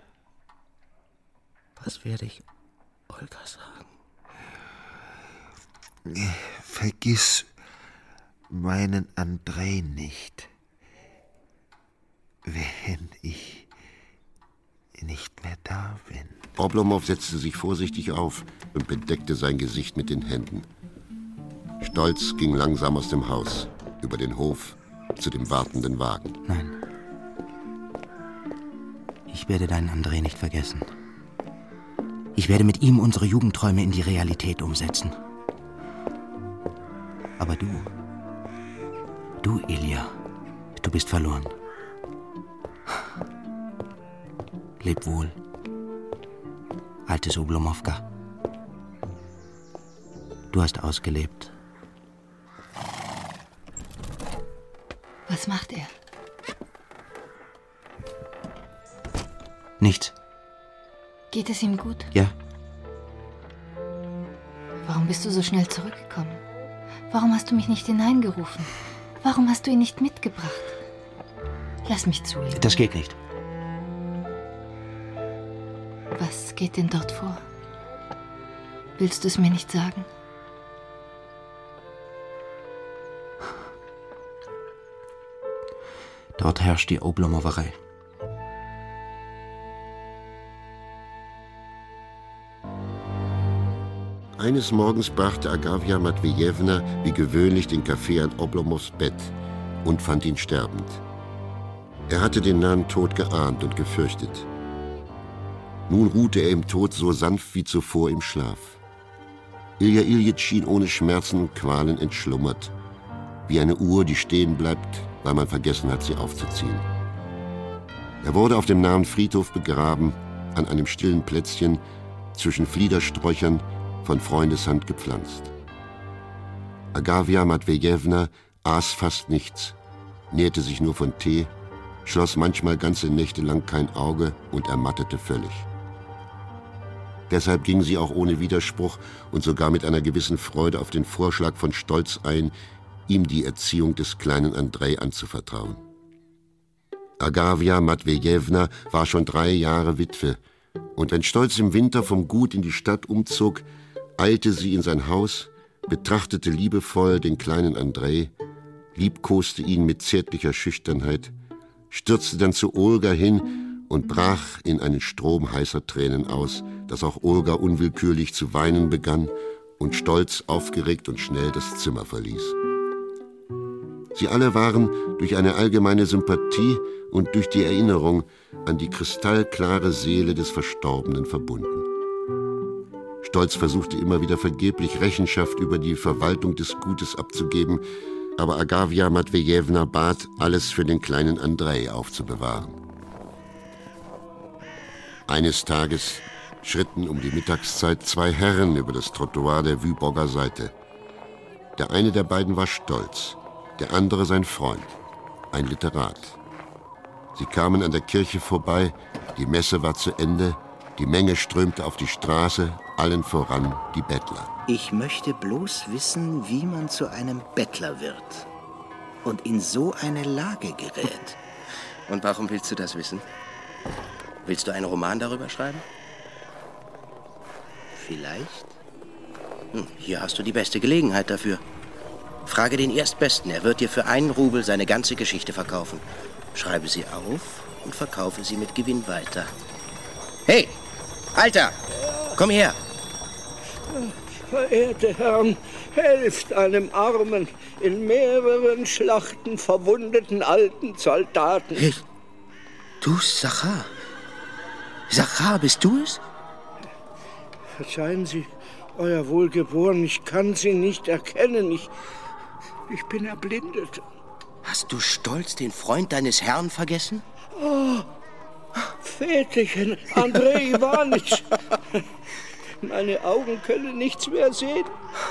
Was werde ich Olga sagen?
Vergiss meinen Andrei nicht, wenn ich nicht mehr da bin.
Oblomow setzte sich vorsichtig auf und bedeckte sein Gesicht mit den Händen. Stolz ging langsam aus dem Haus, über den Hof, zu dem wartenden Wagen.
Nein.
Ich werde deinen André nicht vergessen. Ich werde mit ihm unsere Jugendträume in die Realität umsetzen. Aber du, Ilja, du bist verloren. Leb wohl, altes Oblomowka. Du hast ausgelebt.
Was macht er?
Nichts.
Geht es ihm gut?
Ja.
Warum bist du so schnell zurückgekommen? Warum hast du mich nicht hineingerufen? Warum hast du ihn nicht mitgebracht? Lass mich zu ihm.
Das geht nicht.
Was geht denn dort vor? Willst du es mir nicht sagen?
Dort herrscht die Oblomowerei.
Eines Morgens brachte Agafja Matwejewna wie gewöhnlich den Kaffee an Oblomows Bett und fand ihn sterbend. Er hatte den nahen Tod geahnt und gefürchtet. Nun ruhte er im Tod so sanft wie zuvor im Schlaf. Ilja Iljitsch schien ohne Schmerzen und Qualen entschlummert, wie eine Uhr, die stehen bleibt, weil man vergessen hat, sie aufzuziehen. Er wurde auf dem nahen Friedhof begraben, an einem stillen Plätzchen zwischen Fliedersträuchern, von Freundeshand gepflanzt. Agafja Matwejewna aß fast nichts, nährte sich nur von Tee, schloss manchmal ganze Nächte lang kein Auge und ermattete völlig. Deshalb ging sie auch ohne Widerspruch und sogar mit einer gewissen Freude auf den Vorschlag von Stolz ein, ihm die Erziehung des kleinen Andrej anzuvertrauen. Agafja Matwejewna war schon 3 Jahre Witwe, und wenn Stolz im Winter vom Gut in die Stadt umzog, eilte sie in sein Haus, betrachtete liebevoll den kleinen Andrej, liebkoste ihn mit zärtlicher Schüchternheit, stürzte dann zu Olga hin und brach in einen Strom heißer Tränen aus, dass auch Olga unwillkürlich zu weinen begann und Stolz aufgeregt und schnell das Zimmer verließ. Sie alle waren durch eine allgemeine Sympathie und durch die Erinnerung an die kristallklare Seele des Verstorbenen verbunden. Stolz versuchte immer wieder vergeblich Rechenschaft über die Verwaltung des Gutes abzugeben, aber Agafja Matwejewna bat, alles für den kleinen Andrej aufzubewahren. Eines Tages schritten um die Mittagszeit 2 Herren über das Trottoir der Wyborger Seite. Der eine der beiden war Stolz, der andere sein Freund, ein Literat. Sie kamen an der Kirche vorbei, die Messe war zu Ende, die Menge strömte auf die Straße, allen voran die Bettler.
Ich möchte bloß wissen, wie man zu einem Bettler wird und in so eine Lage gerät. Und warum willst du das wissen? Willst du einen Roman darüber schreiben? Vielleicht? Hier hast du die beste Gelegenheit dafür. Frage den Erstbesten, er wird dir für 1 Rubel seine ganze Geschichte verkaufen. Schreibe sie auf und verkaufe sie mit Gewinn weiter. Hey, Alter, komm her!
Verehrte Herren, helft einem armen, in mehreren Schlachten verwundeten alten Soldaten.
Hey, du, Zachar. Zachar, bist du es?
Verzeihen Sie, Euer Wohlgeboren, ich kann Sie nicht erkennen. Ich bin erblindet.
Hast du Stolz den Freund deines Herrn vergessen?
Oh, Väterchen, Andrej Iwanitsch. Meine Augen können nichts mehr sehen.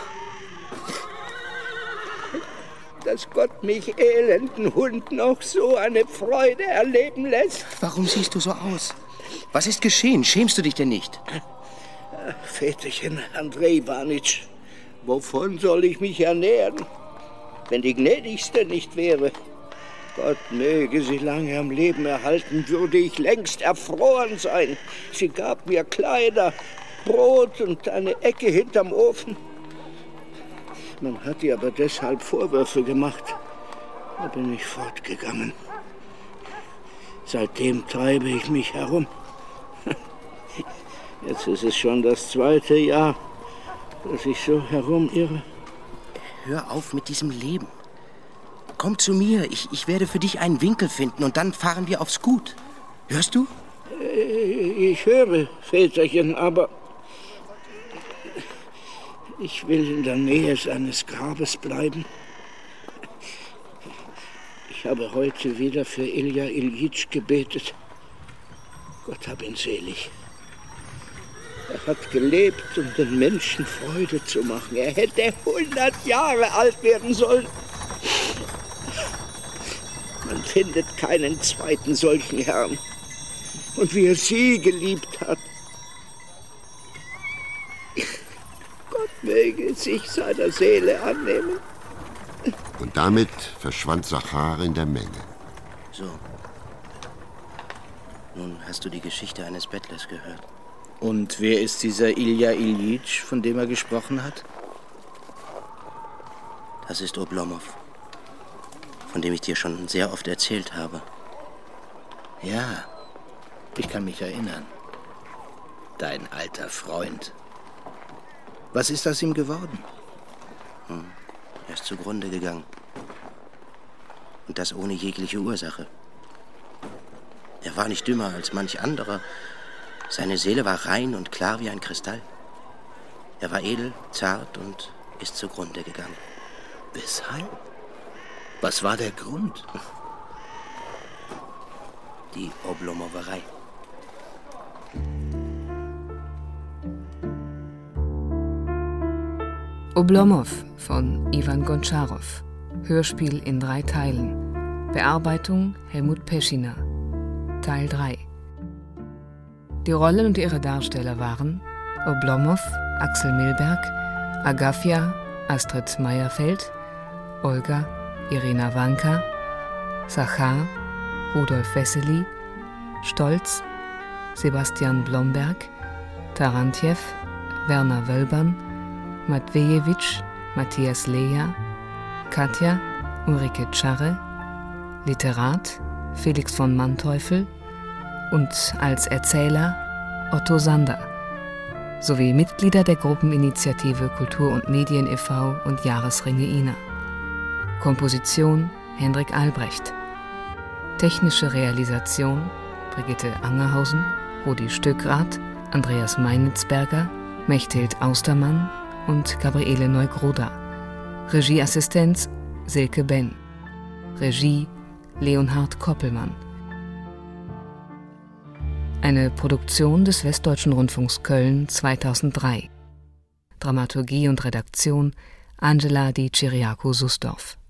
Dass Gott mich elenden Hund noch so eine Freude erleben lässt.
Warum siehst du so aus? Was ist geschehen? Schämst du dich denn nicht?
Väterchen, Andrej Iwanitsch, wovon soll ich mich ernähren, wenn die Gnädigste nicht wäre? Gott möge sie lange am Leben erhalten, würde ich längst erfroren sein. Sie gab mir Kleider, Brot und eine Ecke hinterm Ofen. Man hat ihr aber deshalb Vorwürfe gemacht. Da bin ich fortgegangen. Seitdem treibe ich mich herum. Jetzt ist es schon das 2. Jahr, dass ich so herumirre.
Hör auf mit diesem Leben. Komm zu mir, ich werde für dich einen Winkel finden und dann fahren wir aufs Gut. Hörst du?
Ich höre, Väterchen, aber ich will in der Nähe seines Grabes bleiben. Ich habe heute wieder für Ilja Iljitsch gebetet. Gott hab ihn selig. Er hat gelebt, um den Menschen Freude zu machen. Er hätte 100 Jahre alt werden sollen. Man findet keinen zweiten solchen Herrn. Und wie er sie geliebt hat. Gott möge sich seiner Seele annehmen.
Und damit verschwand Sachar in der Menge.
So. Nun hast du die Geschichte eines Bettlers gehört.
Und wer ist dieser Ilja Iljitsch, von dem er gesprochen hat?
Das ist Oblomov, von dem ich dir schon sehr oft erzählt habe.
Ja, ich kann mich erinnern. Dein alter Freund. Was ist aus ihm geworden?
Er ist zugrunde gegangen. Und das ohne jegliche Ursache. Er war nicht dümmer als manch anderer. Seine Seele war rein und klar wie ein Kristall. Er war edel, zart und ist zugrunde gegangen.
Weshalb? Was war der Grund?
Die Oblomowerei.
Oblomov von Iwan Gontscharow. Hörspiel in 3 Teilen. Bearbeitung Helmut Peschiner. Teil 3. Die Rollen und ihre Darsteller waren Oblomov, Axel Milberg, Agafja, Astrid Meyerfeld, Olga, Irina Wanka, Sachar, Rudolf Wessely, Stolz, Sebastian Blomberg, Tarantjew, Werner Wölbern, Matwejewitsch, Matthias Leja, Katja, Ulrike Czarre, Literat, Felix von Manteuffel und als Erzähler Otto Sander, sowie Mitglieder der Gruppeninitiative Kultur und Medien e.V. und Jahresringe Ina. Komposition Hendrik Albrecht. Technische Realisation Brigitte Angerhausen, Rudi Stöckrath, Andreas Meinitzberger, Mechthild Austermann und Gabriele Neugroda. Regieassistenz Silke Benn. Regie Leonhard Koppelmann. Eine Produktion des Westdeutschen Rundfunks Köln 2003. Dramaturgie und Redaktion Angela Di Ciriaco-Susdorf.